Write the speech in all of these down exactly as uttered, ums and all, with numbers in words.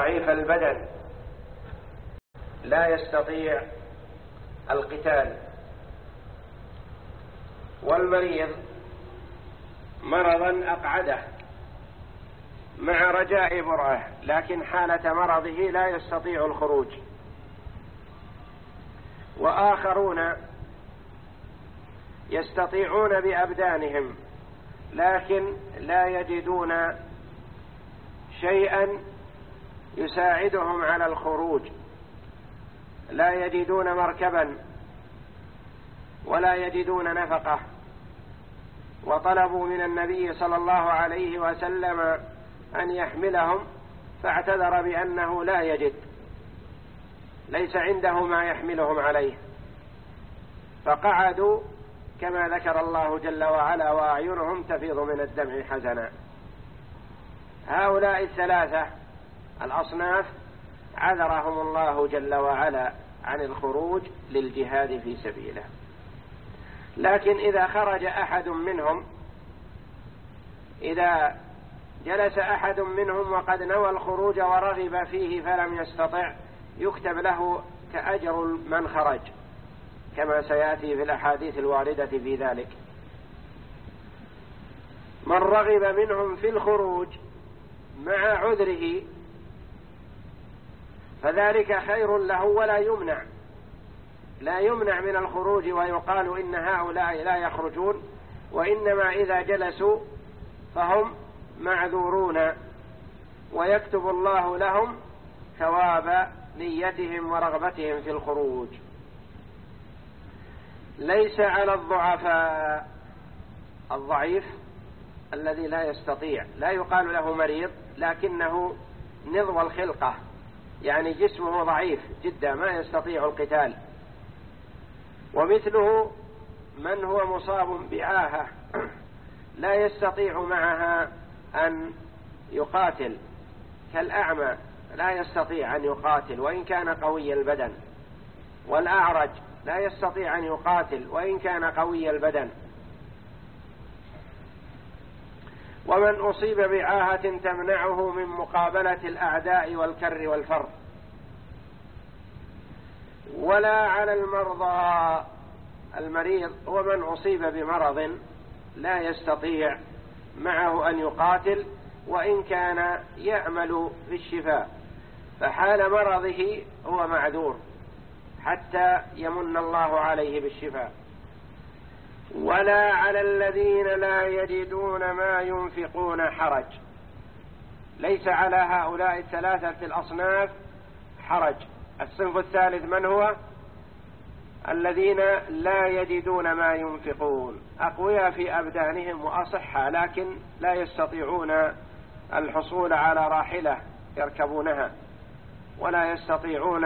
ضعيف البدن لا يستطيع القتال، والمريض مرضا أقعده مع رجاء برأه لكن حالة مرضه لا يستطيع الخروج، وآخرون يستطيعون بأبدانهم لكن لا يجدون شيئا يساعدهم على الخروج، لا يجدون مركبا ولا يجدون نفقة، وطلبوا من النبي صلى الله عليه وسلم أن يحملهم فاعتذر بأنه لا يجد، ليس عنده ما يحملهم عليه، فقعدوا كما ذكر الله جل وعلا وأعينهم تفيض من الدمع حزنا. هؤلاء الثلاثة الأصناف عذرهم الله جل وعلا عن الخروج للجهاد في سبيله، لكن إذا خرج أحد منهم، إذا جلس أحد منهم وقد نوى الخروج ورغب فيه فلم يستطع، يكتب له كأجر من خرج كما سيأتي في الأحاديث الواردة في ذلك. من رغب منهم في الخروج مع عذره فذلك خير له ولا يمنع، لا يمنع من الخروج ويقال إن هؤلاء لا يخرجون، وإنما إذا جلسوا فهم معذورون ويكتب الله لهم ثواب نيتهم ورغبتهم في الخروج. ليس على الضعفاء، الضعيف الذي لا يستطيع، لا يقال له مريض لكنه نضو الخلقة، يعني جسمه ضعيف جدا ما يستطيع القتال، ومثله من هو مصاب بعاهة لا يستطيع معها أن يقاتل، كالأعمى لا يستطيع أن يقاتل وإن كان قوي البدن، والأعرج لا يستطيع أن يقاتل وإن كان قوي البدن، ومن أصيب بعاهة تمنعه من مقابلة الأعداء والكر والفر. ولا على المرضى، المريض هو من أصيب بمرض لا يستطيع معه أن يقاتل وإن كان يأمل في الشفاء، فحال مرضه هو معذور حتى يمن الله عليه بالشفاء. ولا على الذين لا يجدون ما ينفقون حرج، ليس على هؤلاء الثلاثة الأصناف حرج. الصنف الثالث من هو؟ الذين لا يجدون ما ينفقون، أقوياء في أبدانهم وأصحى لكن لا يستطيعون الحصول على راحلة يركبونها، ولا يستطيعون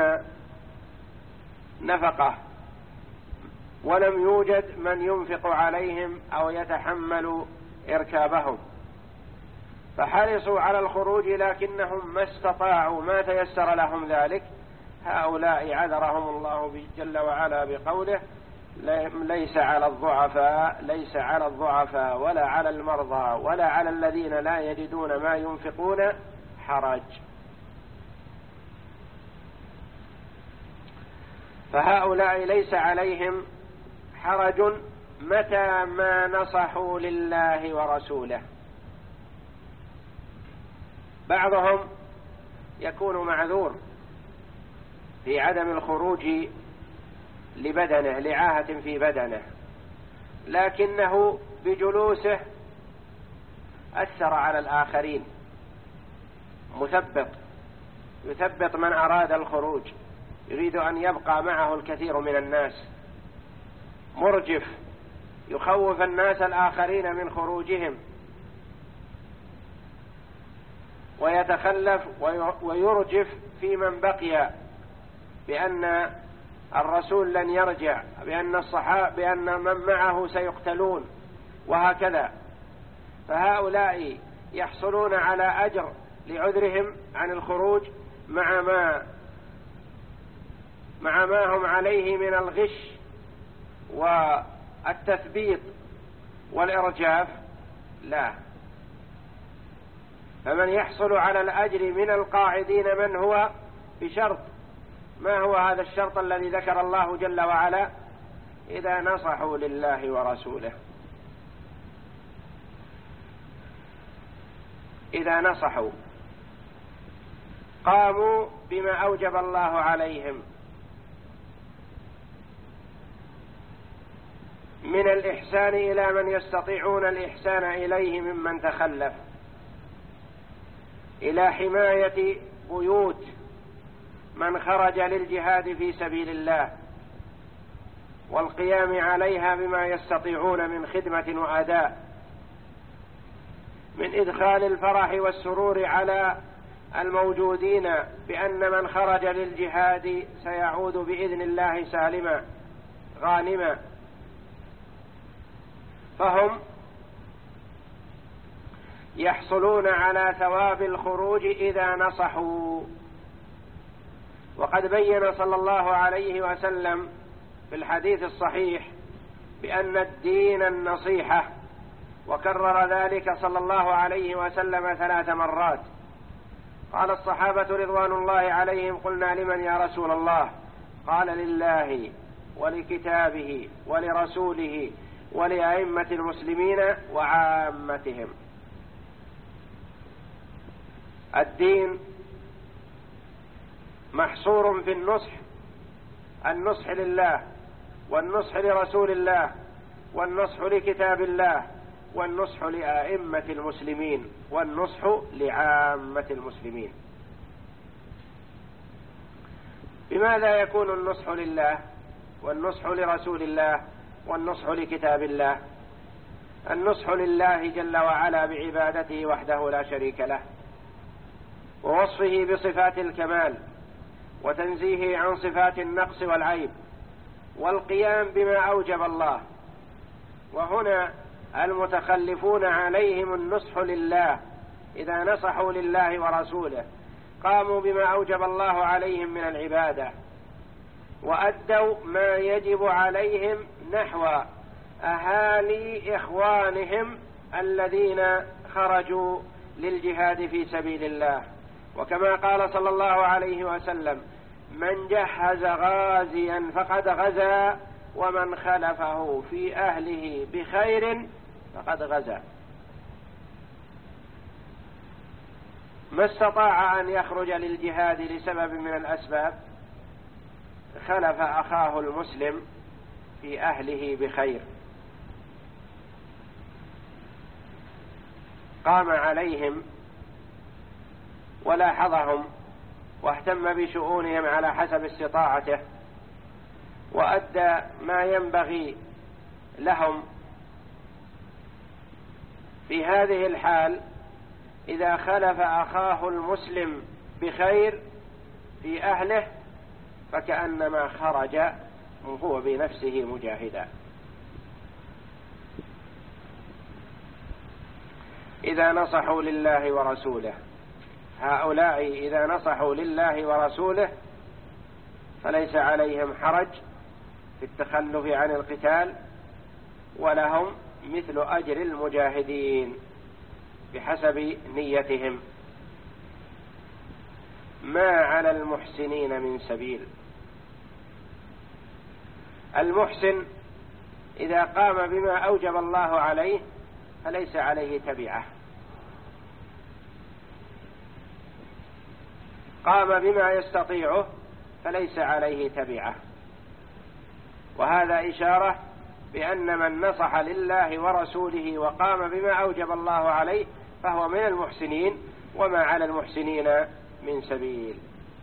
نفقة، ولم يوجد من ينفق عليهم أو يتحمل إركابهم، فحرصوا على الخروج لكنهم ما استطاعوا، ما تيسر لهم ذلك. هؤلاء عذرهم الله جل وعلا بقوله: ليس على الضعفاء، ليس على الضعفاء ولا على المرضى ولا على الذين لا يجدون ما ينفقون حرج. فهؤلاء ليس عليهم حرج متى ما نصحوا لله ورسوله. بعضهم يكون معذور في عدم الخروج لبدنه، لعاهة في بدنه، لكنه بجلوسه أثر على الآخرين، مثبط، يثبط من أراد الخروج، يريد أن يبقى معه الكثير من الناس، مرجف، يخوف الناس الآخرين من خروجهم، ويتخلف ويرجف في من بقي بأن الرسول لن يرجع، بأن الصحابة بأن من معه سيقتلون، وهكذا. فهؤلاء يحصلون على أجر لعذرهم عن الخروج مع ما مع ما هم عليه من الغش والتثبيط والإرجاف. لا، فمن يحصل على الأجر من القاعدين من هو بشرط. ما هو هذا الشرط الذي ذكر الله جل وعلا؟ إذا نصحوا لله ورسوله. إذا نصحوا قاموا بما أوجب الله عليهم من الإحسان إلى من يستطيعون الإحسان إليه ممن تخلف، إلى حماية بيوت من خرج للجهاد في سبيل الله، والقيام عليها بما يستطيعون من خدمة وأداء، من إدخال الفرح والسرور على الموجودين بأن من خرج للجهاد سيعود بإذن الله سالما غانما. فهم يحصلون على ثواب الخروج إذا نصحوا. وقد بين صلى الله عليه وسلم في الحديث الصحيح بأن الدين النصيحة، وكرر ذلك صلى الله عليه وسلم ثلاث مرات. قال الصحابة رضوان الله عليهم: قلنا لمن يا رسول الله؟ قال: لله ولكتابه ولرسوله ولأئمة المسلمين وعامتهم. الدين محصور في النصح، النصح لله والنصح لرسول الله والنصح لكتاب الله والنصح لأئمة المسلمين والنصح لعامة المسلمين. بماذا يكون النصح لله والنصح لرسول الله والنصح لكتاب الله؟ النصح لله جل وعلا بعبادته وحده لا شريك له، ووصفه بصفات الكمال، وتنزيهه عن صفات النقص والعيب، والقيام بما أوجب الله. وهنا المتخلفون عليهم النصح لله، إذا نصحوا لله ورسوله قاموا بما أوجب الله عليهم من العبادة، وأدوا ما يجب عليهم نحو أهالي إخوانهم الذين خرجوا للجهاد في سبيل الله. وكما قال صلى الله عليه وسلم: من جهز غازيا فقد غزا، ومن خلفه في أهله بخير فقد غزا. ما استطاع أن يخرج للجهاد لسبب من الأسباب، خلف أخاه المسلم في أهله بخير، قام عليهم ولاحظهم واهتم بشؤونهم على حسب استطاعته، وأدى ما ينبغي لهم. في هذه الحال إذا خلف أخاه المسلم بخير في أهله فكأنما خرج هو بنفسه مجاهدا. إذا نصحوا لله ورسوله، هؤلاء إذا نصحوا لله ورسوله فليس عليهم حرج في التخلف عن القتال، ولهم مثل أجر المجاهدين بحسب نيتهم. ما على المحسنين من سبيل. المحسن إذا قام بما أوجب الله عليه فليس عليه تبعة، قام بما يستطيعه فليس عليه تبعة. وهذا إشارة بأن من نصح لله ورسوله وقام بما أوجب الله عليه فهو من المحسنين، وما على المحسنين من سبيل.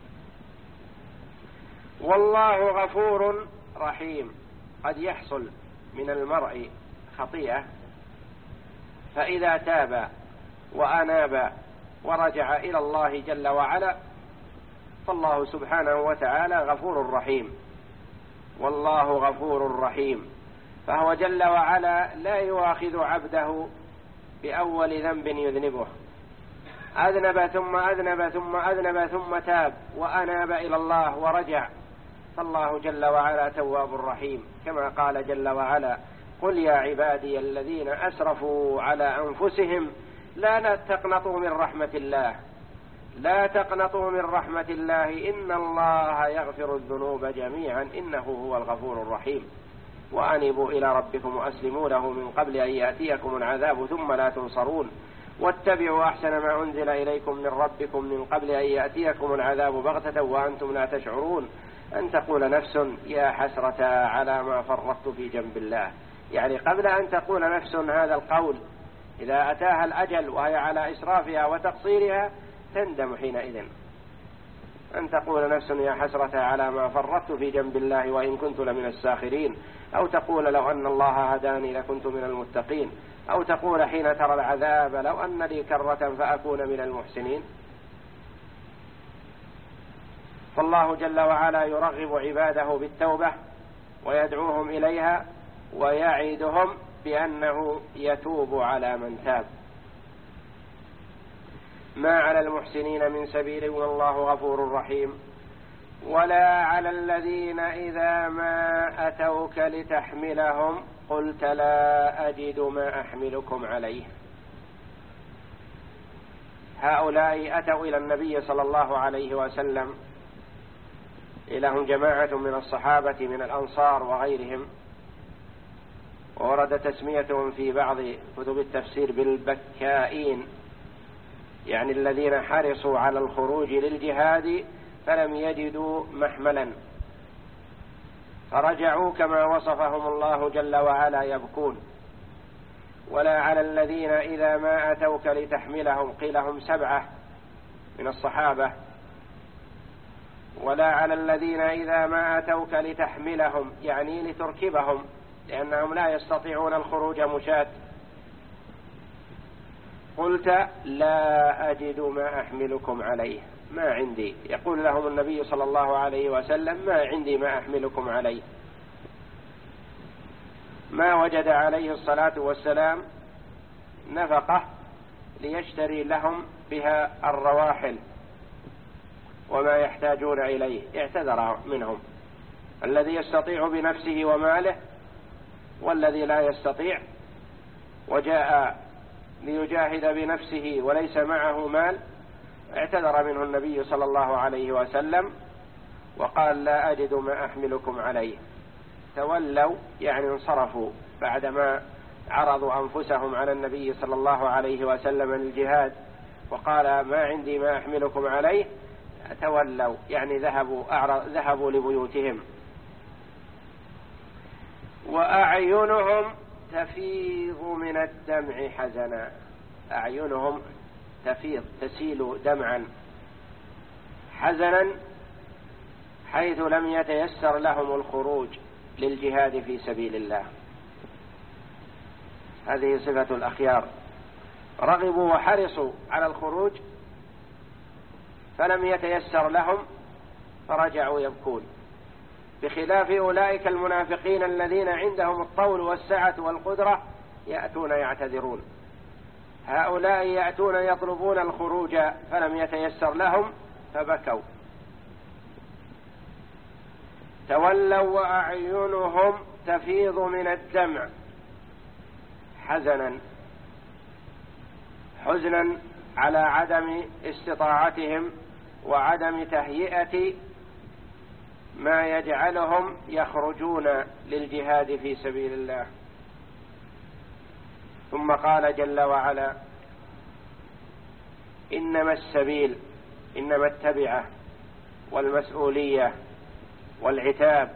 والله غفور رحيم. قد يحصل من المرء خطيئة، فإذا تاب وأناب ورجع إلى الله جل وعلا فالله سبحانه وتعالى غفور رحيم. والله غفور رحيم، فهو جل وعلا لا يؤاخذ عبده بأول ذنب يذنبه، أذنب ثم أذنب ثم أذنب ثم تاب وأناب إلى الله ورجع، فالله جل وعلا تواب رحيم، كما قال جل وعلا: قل يا عبادي الذين أسرفوا على أنفسهم لا تقنطوا من رحمة الله، لا تقنطوا من رحمة الله، إن الله يغفر الذنوب جميعا إنه هو الغفور الرحيم، وأنيبوا إلى ربكم وأسلموا له من قبل أن يأتيكم العذاب ثم لا تنصرون، واتبعوا أحسن ما أنزل إليكم من ربكم من قبل أن يأتيكم العذاب بغتة وأنتم لا تشعرون، أن تقول نفس يا حسرة على ما فرطت في جنب الله. يعني قبل أن تقول نفس هذا القول إذا أتاها الأجل وهي على إسرافها وتقصيرها تندم حينئذ، أن تقول نفس يا حسرة على ما فرطت في جنب الله وإن كنت لمن الساخرين، أو تقول لو أن الله هداني لكنت من المتقين، أو تقول حين ترى العذاب لو أن لي كرة فأكون من المحسنين. فالله جل وعلا يرغب عباده بالتوبة ويدعوهم إليها ويعدهم بأنه يتوب على من تاب. ما على المحسنين من سبيل والله غفور رحيم. ولا على الذين إذا ما أتوك لتحملهم قلت لا أجد ما أحملكم عليه. هؤلاء أتوا إلى النبي صلى الله عليه وسلم، إليهم جماعة من الصحابة من الأنصار وغيرهم، ورد تسميتهم في بعض كتب التفسير بالبكائين، يعني الذين حرصوا على الخروج للجهاد فلم يجدوا محملا فرجعوا كما وصفهم الله جل وعلا يبكون. ولا على الذين إذا ما أتوك لتحملهم، قيل هم سبعة من الصحابة. ولا على الذين إذا ما أتوك لتحملهم، يعني لتركبهم، لأنهم لا يستطيعون الخروج مشاة. قلت لا أجد ما أحملكم عليه، ما عندي. يقول لهم النبي صلى الله عليه وسلم ما عندي ما أحملكم عليه. ما وجد عليه الصلاة والسلام نفقة ليشتري لهم بها الرواحل وما يحتاجون إليه، اعتذر منهم الذي يستطيع بنفسه وماله والذي لا يستطيع وجاء ليجاهد بنفسه وليس معه مال، اعتذر منه النبي صلى الله عليه وسلم وقال لا أجد ما أحملكم عليه. تولوا يعني انصرفوا بعدما عرضوا أنفسهم على النبي صلى الله عليه وسلم للجهاد، وقال ما عندي ما أحملكم عليه، تولوا يعني ذهبوا ذهبوا لبيوتهم. وأعينهم تفيض من الدمع حزنا، أعينهم تفيض تسيل دمعا حزنا حيث لم يتيسر لهم الخروج للجهاد في سبيل الله. هذه صفة الأخيار، رغبوا وحرصوا على الخروج فلم يتيسر لهم فرجعوا يبكون، بخلاف أولئك المنافقين الذين عندهم الطول والسعة والقدرة يأتون يعتذرون. هؤلاء يأتون يطلبون الخروج فلم يتيسر لهم فبكوا. تولوا وأعينهم تفيض من الدمع حزنا، حزنا على عدم استطاعتهم وعدم تهيئة ما يجعلهم يخرجون للجهاد في سبيل الله. ثم قال جل وعلا إنما السبيل، إنما التبعة والمسؤولية والعتاب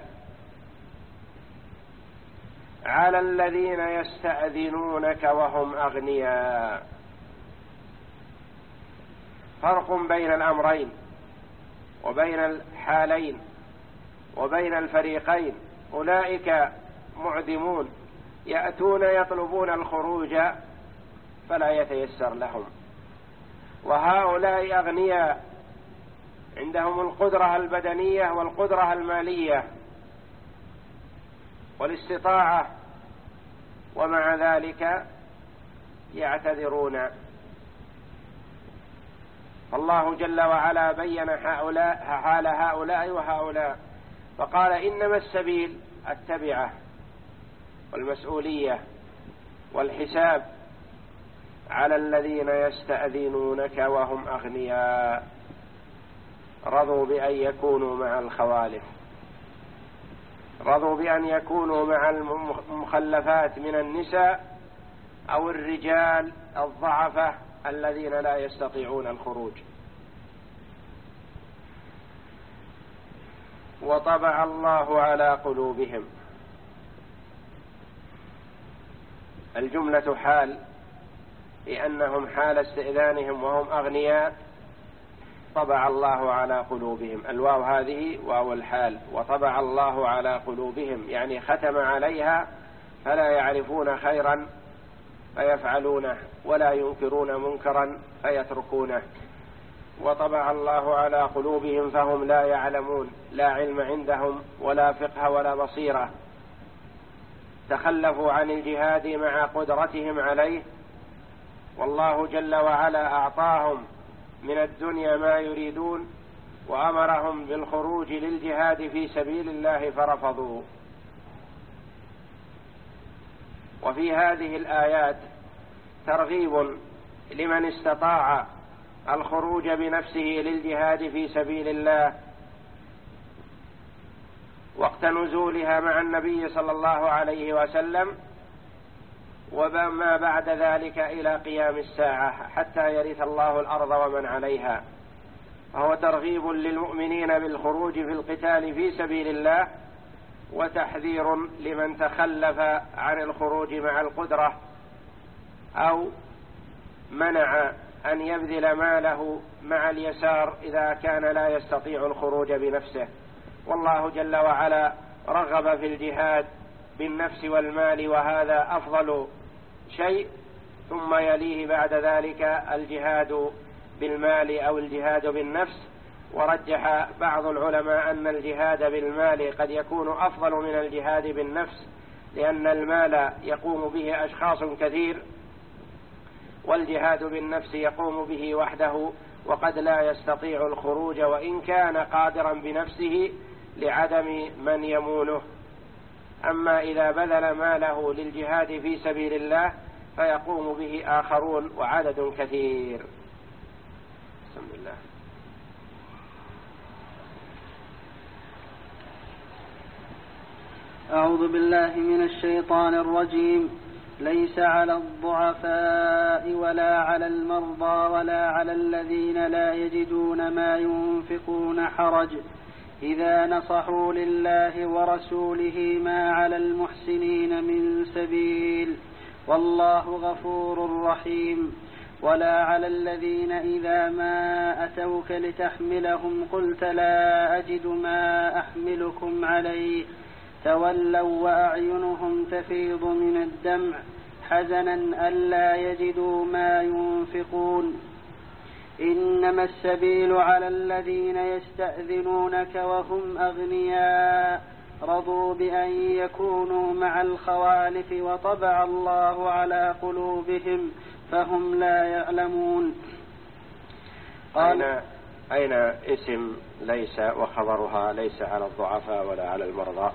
على الذين يستأذنونك وهم أغنياء. فرق بين الأمرين وبين الحالين وبين الفريقين. أولئك معدمون يأتون يطلبون الخروج فلا يتيسر لهم، وهؤلاء أغنياء عندهم القدرة البدنية والقدرة المالية والاستطاعة، ومع ذلك يعتذرون. فالله جل وعلا بين هؤلاء حال هؤلاء وهؤلاء، فقال إنما السبيل التبعة والمسؤولية والحساب على الذين يستأذنونك وهم أغنياء. رضوا بأن يكونوا مع الخوالف، رضوا بأن يكونوا مع المخلفات من النساء أو الرجال الضعفة الذين لا يستطيعون الخروج. وطبع الله على قلوبهم. الجملة حال، لأنهم حال استئذانهم وهم أغنياء طبع الله على قلوبهم. الواو هذه واو الحال، وطبع الله على قلوبهم يعني ختم عليها فلا يعرفون خيرا فيفعلونه ولا ينكرون منكرا فيتركونه. وطبع الله على قلوبهم فهم لا يعلمون، لا علم عندهم ولا فقه ولا بصيرة. تخلفوا عن الجهاد مع قدرتهم عليه، والله جل وعلا أعطاهم من الدنيا ما يريدون وأمرهم بالخروج للجهاد في سبيل الله فرفضوا. وفي هذه الآيات ترغيب لمن استطاع الخروج بنفسه للجهاد في سبيل الله وقت نزولها مع النبي صلى الله عليه وسلم، وما بعد ذلك إلى قيام الساعة حتى يرث الله الأرض ومن عليها. فهو ترغيب للمؤمنين بالخروج في القتال في سبيل الله، وتحذير لمن تخلف عن الخروج مع القدرة أو منع أن يبذل ماله مع اليسار إذا كان لا يستطيع الخروج بنفسه. والله جل وعلا رغب في الجهاد بالنفس والمال، وهذا أفضل شيء، ثم يليه بعد ذلك الجهاد بالمال أو الجهاد بالنفس. ورجح بعض العلماء أن الجهاد بالمال قد يكون أفضل من الجهاد بالنفس، لأن المال يقوم به أشخاص كثير، والجهاد بالنفس يقوم به وحده وقد لا يستطيع الخروج وإن كان قادرا بنفسه لعدم من يمونه. أما إذا بذل ماله للجهاد في سبيل الله فيقوم به آخرون وعدد كثير. بسم الله. أعوذ بالله من الشيطان الرجيم. ليس على الضعفاء ولا على المرضى ولا على الذين لا يجدون ما ينفقون حرج إذا نصحوا لله ورسوله ما على المحسنين من سبيل والله غفور رحيم. ولا على الذين إذا ما أتوك لتحملهم قلت لا أجد ما أحملكم عليه تولوا وأعينهم تفيض من الدمع حزنا ألا يجدوا ما ينفقون. إنما السبيل على الذين يستأذنونك وهم أغنياء رضوا بأن يكونوا مع الخوالف وطبع الله على قلوبهم فهم لا يعلمون. قال أين, أين اسم ليس وخبرها ليس على الضعفاء ولا على المرضى؟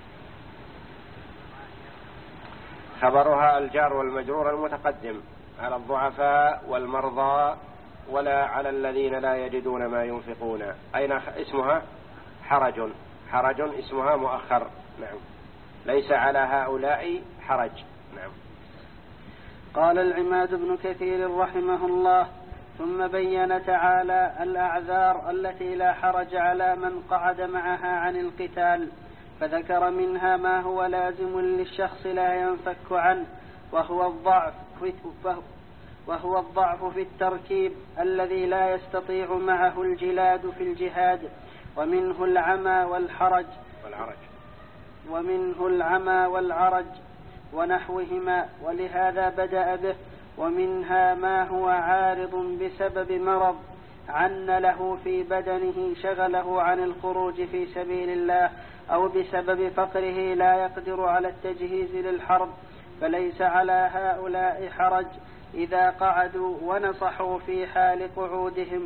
خبرها الجار والمجرور المتقدم على الضعفاء والمرضى ولا على الذين لا يجدون ما ينفقون. أين اسمها؟ حرج. حرج اسمها مؤخر. نعم. ليس على هؤلاء حرج. نعم. قال العماد بن كثير رحمه الله: ثم بين تعالى الأعذار التي لا حرج على من قعد معها عن القتال، فذكر منها ما هو لازم للشخص لا ينفك عنه، وهو الضعف وهو الضعف في التركيب الذي لا يستطيع معه الجلاد في الجهاد، ومنه العمى والحرج والعرج ومنه العمى والعرج ونحوهما، ولهذا بدأ به. ومنها ما هو عارض بسبب مرض عن له في بدنه شغله عن الخروج في سبيل الله، أو بسبب فقره لا يقدر على التجهيز للحرب، فليس على هؤلاء حرج إذا قعدوا ونصحوا في حال قعودهم،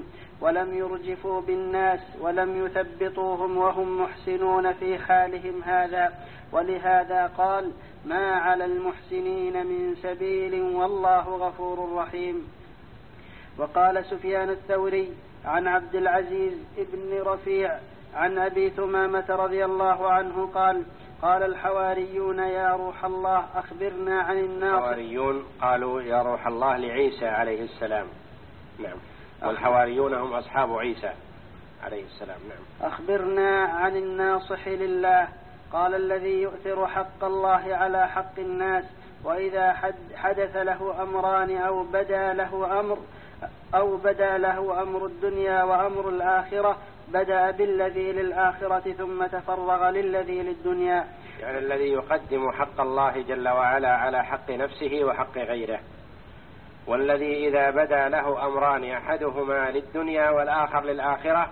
ولم يرجفوا بالناس ولم يثبطوهم وهم محسنون في حالهم هذا، ولهذا قال ما على المحسنين من سبيل والله غفور رحيم. وقال سفيان الثوري عن عبد العزيز ابن رفيع عن أبي ثمامة رضي الله عنه قال قال الحواريون يا روح الله أخبرنا عن الناصح. الحواريون قالوا يا روح الله لعيسى عليه السلام، نعم، والحواريون هم أصحاب عيسى عليه السلام، نعم. أخبرنا عن الناصح لله. قال الذي يؤثر حق الله على حق الناس، وإذا حدث له أمران أو بدا له أمر أو بدا له أمر الدنيا وأمر الآخرة بدأ بالذي للآخرة ثم تفرغ للذي للدنيا. يعني الذي يقدم حق الله جل وعلا على حق نفسه وحق غيره، والذي إذا بدا له أمران أحدهما للدنيا والآخر للآخرة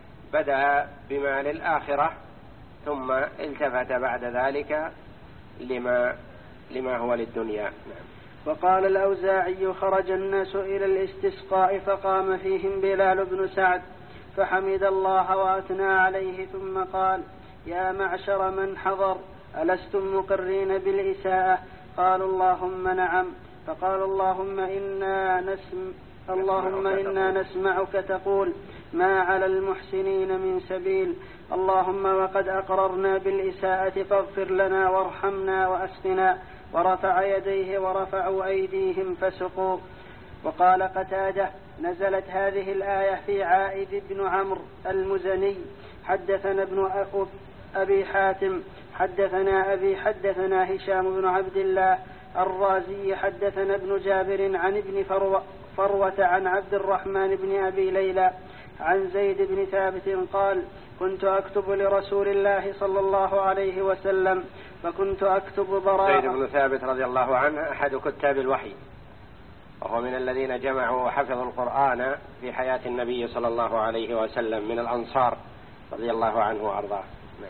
بدأ بما للآخرة ثم التفت بعد ذلك لما, لما هو للدنيا، نعم. وقال الأوزاعي خرج الناس إلى الاستسقاء فقام فيهم بلال بن سعد فحمد الله وأثنى عليه ثم قال يا معشر من حضر ألستم مقرين بالإساءة؟ قالوا اللهم نعم. فقال اللهم إنا نسم اللهم إنا نسمعك تقول ما على المحسنين من سبيل، اللهم وقد أقررنا بالإساءة فاغفر لنا وارحمنا وأسقنا. ورفع يديه ورفعوا أيديهم فسقوا. وقال قتادة نزلت هذه الآية في عائد بن عمرو المزني. حدثنا ابن أبي حاتم حدثنا أبي حدثنا هشام بن عبد الله الرازي حدثنا ابن جابر عن ابن فروة, فروة عن عبد الرحمن بن أبي ليلى عن زيد بن ثابت قال كنت أكتب لرسول الله صلى الله عليه وسلم فكنت أكتب براءة. زيد بن ثابت رضي الله عنه أحد كتاب الوحي، وهو من الذين جمعوا وحفظوا القرآن في حياة النبي صلى الله عليه وسلم من الأنصار رضي الله عنه وأرضاه.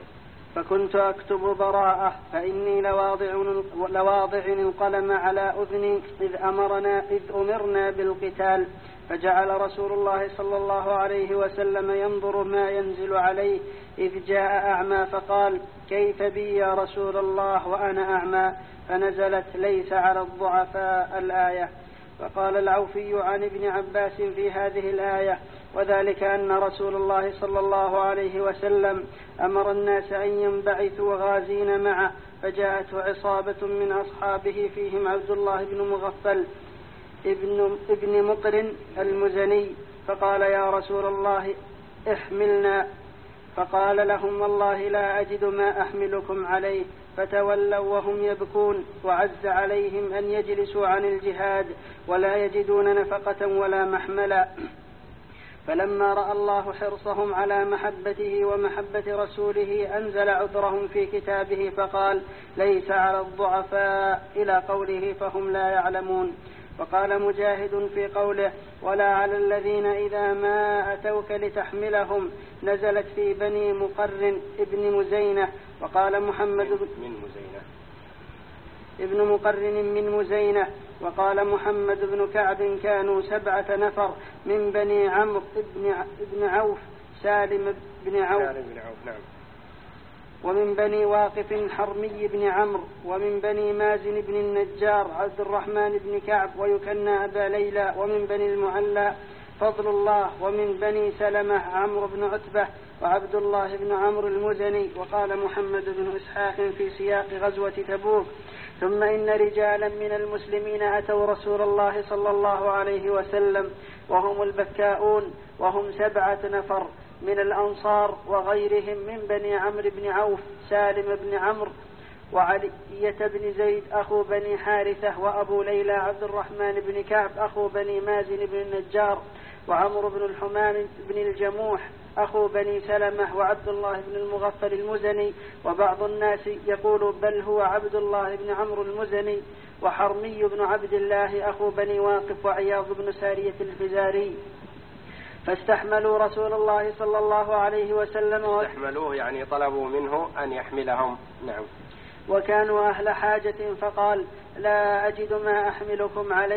فكنت أكتب براءة فإني لواضع, لواضع القلم على أذني إذ, أمرنا إذ أمرنا بالقتال، فجعل رسول الله صلى الله عليه وسلم ينظر ما ينزل عليه إذ جاء أعمى فقال كيف بي يا رسول الله وأنا أعمى؟ فنزلت ليس على الضعفاء الآية. فقال العوفي عن ابن عباس في هذه الآية وذلك أن رسول الله صلى الله عليه وسلم أمر الناس أن ينبعثوا غازين معه، فجاءته عصابة من أصحابه فيهم عبد الله بن مغفل ابن, ابن مقرن المزني، فقال يا رسول الله احملنا. فقال لهم والله لا أجد ما أحملكم عليه، فتولوا وهم يبكون، وعز عليهم أن يجلسوا عن الجهاد ولا يجدون نفقة ولا محملا. فلما رأى الله حرصهم على محبته ومحبة رسوله أنزل عذرهم في كتابه فقال ليس على الضعفاء إلى قوله فهم لا يعلمون. وقال مجاهد في قوله ولا على الذين إذا ما أتوك لتحملهم نزلت في بني مقرن ابن مزينة. وقال محمد من مزينة ابن مقرن من مزينة. وقال محمد بن كعب كانوا سبعة نفر من بني عمرو بن عوف سالم بن عوف, نعم. ومن بني واقف حرمي بن عمرو، ومن بني مازن بن النجار عبد الرحمن بن كعب ويكنى أبا ليلى، ومن بني المعلى فضل الله، ومن بني سلمة عمرو بن عتبة وعبد الله بن عمرو المزني. وقال محمد بن إسحاق في سياق غزوة تبوك ثم إن رجالا من المسلمين أتوا رسول الله صلى الله عليه وسلم وهم البكاؤون، وهم سبعة نفر من الأنصار وغيرهم من بني عمرو بن عوف سالم بن عمرو وعلية بن زيد أخو بني حارثة، وأبو ليلى عبد الرحمن بن كعب أخو بني مازن بن النجار، وعمرو بن الحمام بن الجموح أخو بني سلمة، وعبد الله بن المغفل المزني. وبعض الناس يقول بل هو عبد الله بن عمرو المزني، وحرمي بن عبد الله أخو بني واقف، وعياض بن سارية الفزاري. فاستحملوا رسول الله صلى الله عليه وسلم استحملوه يعني طلبوا منه أن يحملهم، نعم. وكانوا أهل حاجة فقال لا أجد ما أحملكم عليه،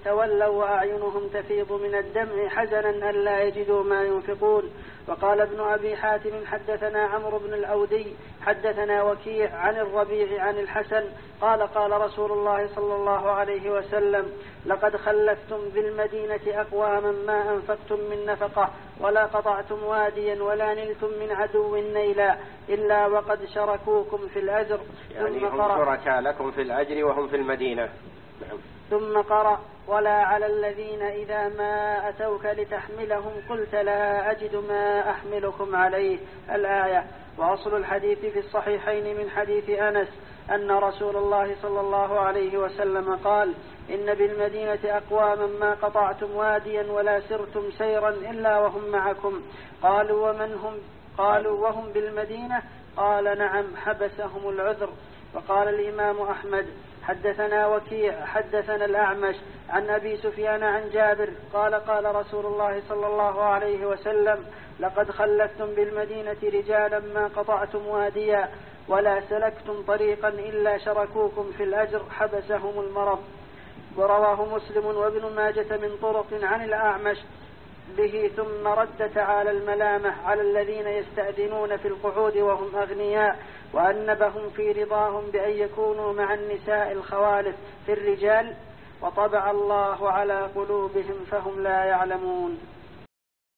تولوا وأعينهم تفيض من الدمع حزنا ألا يجدوا ما ينفقون. وقال ابن أبي حاتم حدثنا عمرو بن الأودي حدثنا وكيع عن الربيع عن الحسن قال قال رسول الله صلى الله عليه وسلم لقد خلفتم بالمدينة أقواما ما أنفقتم من نفقة ولا قطعتم واديا ولا نلتم من عدو نيلا إلا وقد شركوكم في الأجر. يعني هم شركاء لكم في الأجر وهم في المدينة. ثم قرأ ولا على الذين إذا ما أتوك لتحملهم قلت لا أجد ما أحملكم عليه الآية. وأصل الحديث في الصحيحين من حديث أنس أن رسول الله صلى الله عليه وسلم قال إن بالمدينة أقواما ما قطعتم واديا ولا سرتم سيرا إلا وهم معكم. قالوا ومن هم؟ قالوا وهم بالمدينة. قال نعم حبسهم العذر. وقال الإمام أحمد حدثنا وكيع حدثنا الأعمش عن أبي سفيان عن جابر قال قال رسول الله صلى الله عليه وسلم لقد خلفتم بالمدينة رجالا ما قطعتم واديا ولا سلكتم طريقا إلا شركوكم في الأجر حبسهم المرض. ورواه مسلم وابن ماجة من طرق عن الأعمش به ثم رد تعالى الملامة على الذين يستأذنون في القعود وهم أغنياء وأنبهم في رضاهم بأن يكونوا مع النساء الخوالف في الرجال وطبع الله على قلوبهم فهم لا يعلمون.